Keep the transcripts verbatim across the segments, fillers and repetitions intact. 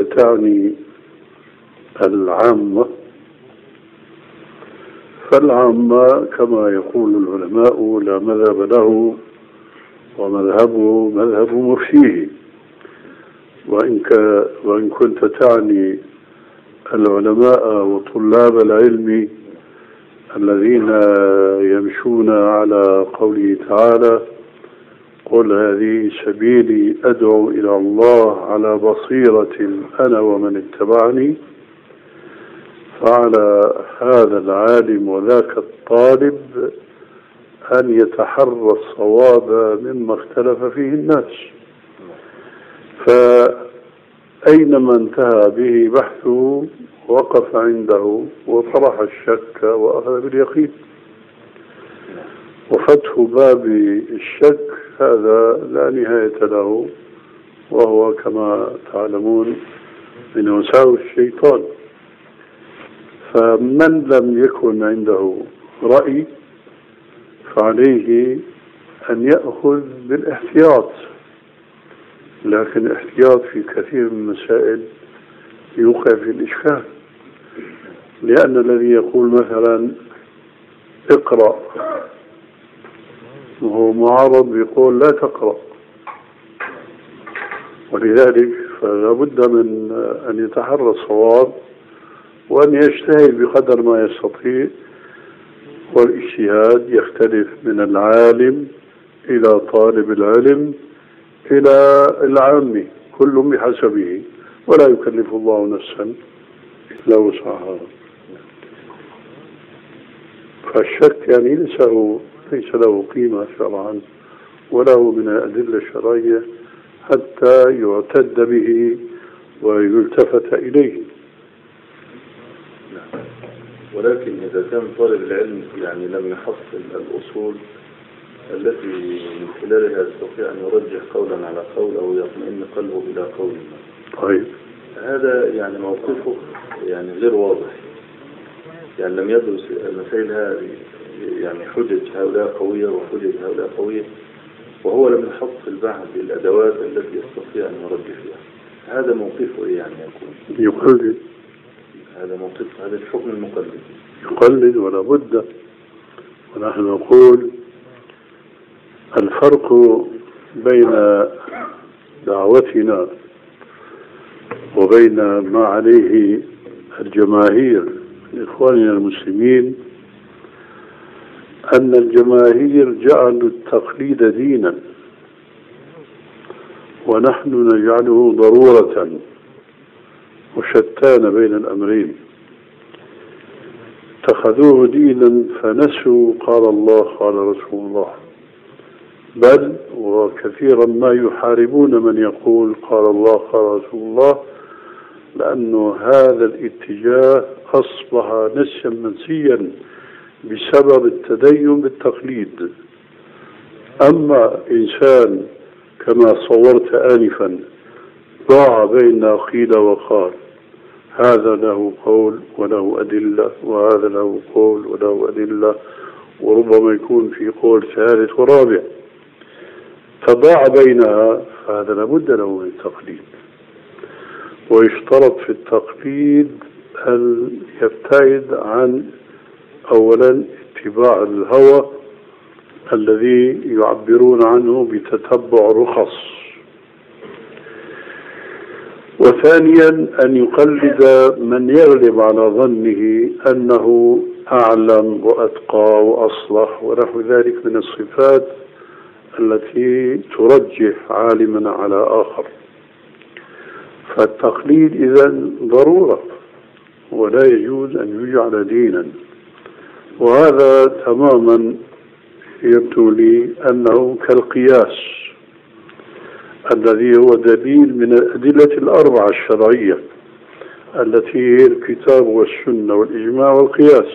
تعني العامة، فالعامة كما يقول العلماء لا مذهب له ومذهبه مذهب مفتيه. وإن, وإن كنت تعني العلماء وطلاب العلم الذين يمشون على قوله تعالى قل هذه سبيلي أدعو إلى الله على بصيرة أنا ومن اتبعني، فعلى هذا العالم وذاك الطالب أن يتحرى الصواب مما اختلف فيه الناس. فأينما انتهى به بحثه وقف عنده وطرح الشك وأخذ باليقين. وفتح باب الشك هذا لا نهاية له، وهو كما تعلمون من وساوس الشيطان. فمن لم يكن عنده رأي فعليه أن يأخذ بالاحتياط، لكن الاحتياط في كثير من المسائل يوقع في الإشكال، لأن الذي يقول مثلا اقرأ وهو معارض يقول لا تقرأ، ولذلك فلا بد من أن يتحرى الصواب وأن يجتهد بقدر ما يستطيع. والاجتهاد يختلف من العالم إلى طالب العلم إلى العامي، كل بحسبه، ولا يكلف الله نفسا إلا وسعها. فالشك يعني ليس له ليس له قيمة شرعا وله من الأدلة الشرعية حتى يعتد به ويلتفت إليه. ولكن إذا كان طالب العلم يعني لم يحصل الأصول التي من خلالها يستطيع أن يرجح قولا على قول أو يطمئن قلبه إلى قول ما، طيب هذا يعني موقفه يعني غير واضح، يعني لم يدرس المسائل هذه، يعني حجج هؤلاء قوية وحجج هؤلاء قوية، وهو لم يحط في البحث الأدوات التي يستطيع أن يرجح فيها. هذا موقفه إيه يعني يكون؟ يقلد. هذا موقف هذا الحكم المقلد، يقلد ولا بد. ونحن نقول الفرق بين دعوتنا وبين ما عليه الجماهير من إخواننا المسلمين أن الجماهير جعلوا التقليد دينا، ونحن نجعله ضرورة، وشتان بين الأمرين. اتخذوه دينا فنسوا قال الله قال رسول الله، بل وكثيرا ما يحاربون من يقول قال الله قال رسول الله، لأنه هذا الاتجاه أصبح نسيا منسيا بسبب التدين بالتقليد. أما إنسان كما صورت آنفا ضاع بين قيل وقال، هذا له قول وله أدلة وهذا له قول وله أدلة، وربما يكون في قول ثالث ورابع، فضاع بينها، فهذا لابد له من التقليد. ويشترط في التقليد أن يبتعد عن أولا اتباع الهوى الذي يعبرون عنه بتتبع رخص، وثانيا أن يقلد من يغلب على ظنه أنه أعلم وأتقى وأصلح ونحو ذلك من الصفات التي ترجح عالما على آخر. فالتقليد إذن ضرورة ولا يجوز أن يجعل دينا، وهذا تماما يبدو لي أنه كالقياس الذي هو دليل من الأدلة الأربعة الشرعية التي هي الكتاب والسنة والإجماع والقياس.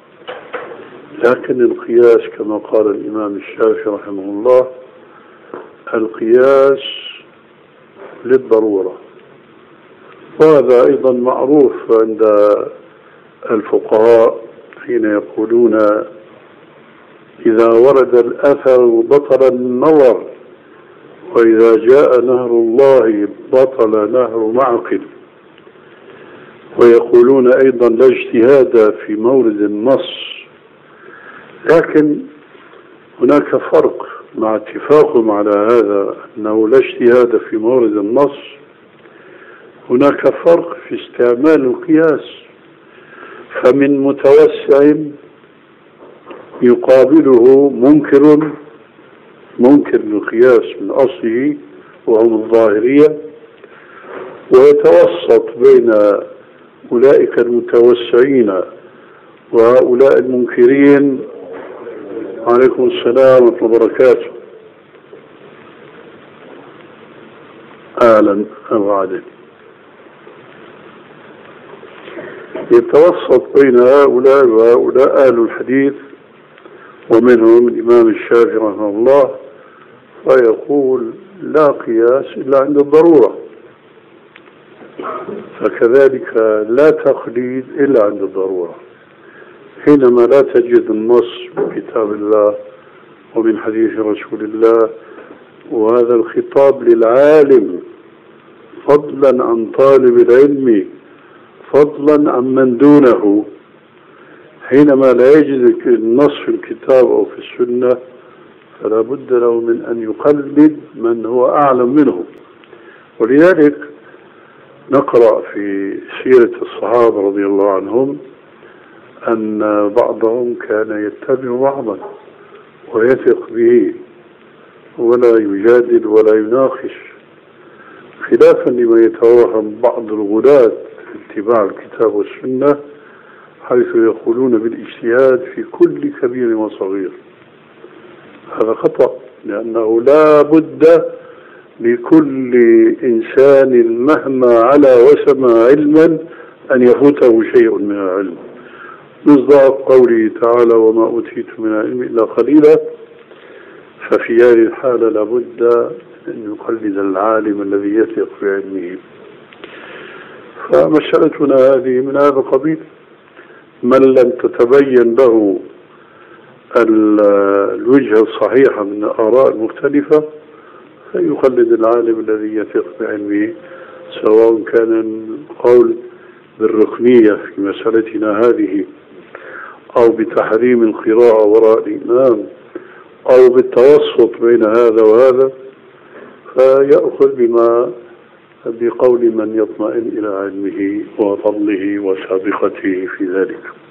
لكن القياس كما قال الإمام الشافعي رحمه الله القياس للضرورة، وهذا أيضا معروف عند الفقهاء حين يقولون إذا ورد الأثر بطل النظر، وإذا جاء نهر الله بطل نهر معقل. ويقولون أيضا لا اجتهاد في مورد النص، لكن هناك فرق مع اتفاقهم على هذا أنه لا اجتهاد في مورد النص. هناك فرق في استعمال القياس، فمن متوسع يقابله منكر منكر للقياس من أصله وهم الظاهرية، ويتوسط بين أولئك المتوسعين وهؤلاء المنكرين. عليكم السلام ورحمة الله وبركاته. أهلا وسهلا. يتوسط بين هؤلاء وهؤلاء أهل الحديث، ومنهم الإمام الشافعي رحمه الله، فيقول لا قياس إلا عند الضرورة، فكذلك لا تقليد إلا عند الضرورة. حينما لا تجد النص من كتاب الله ومن حديث رسول الله، وهذا الخطاب للعالم فضلا عن طالب العلم، فضلا عن من دونه، حينما لا يجد النص في الكتاب أو في السنة فلا بد له من أن يقلد من هو أعلم منه. ولذلك نقرأ في سيرة الصحابة رضي الله عنهم أن بعضهم كان يتبع بعضا ويثق به ولا يجادل ولا يناقش، خلافا لما يتوهم بعض الغلاة في اتباع الكتاب والسنة، حيث يقولون بالاجتهاد في كل كبير وصغير. هذا خطأ، لأنه لا بد لكل إنسان مهما علا وسمى علما أن يفوته شيء من العلم، مصداق قوله تعالى وما أوتيت من العلم إلا قليلا. ففي هذه الحالة لابد أن يقلد العالم الذي يثق في علمه. فمسألتنا هذه من هذا القبيل، من لم تتبين له الوجهة الصحيحة من الآراء المختلفة فيقلد العالم الذي يثق بعلمه، سواء كان القول بالركنية في مسألتنا هذه، أو بتحريم القراءة وراء الإمام، أو بالتوسط بين هذا وهذا، فيأخذ بما بقول من يطمئن إلى علمه وفضله وسابقته في ذلك.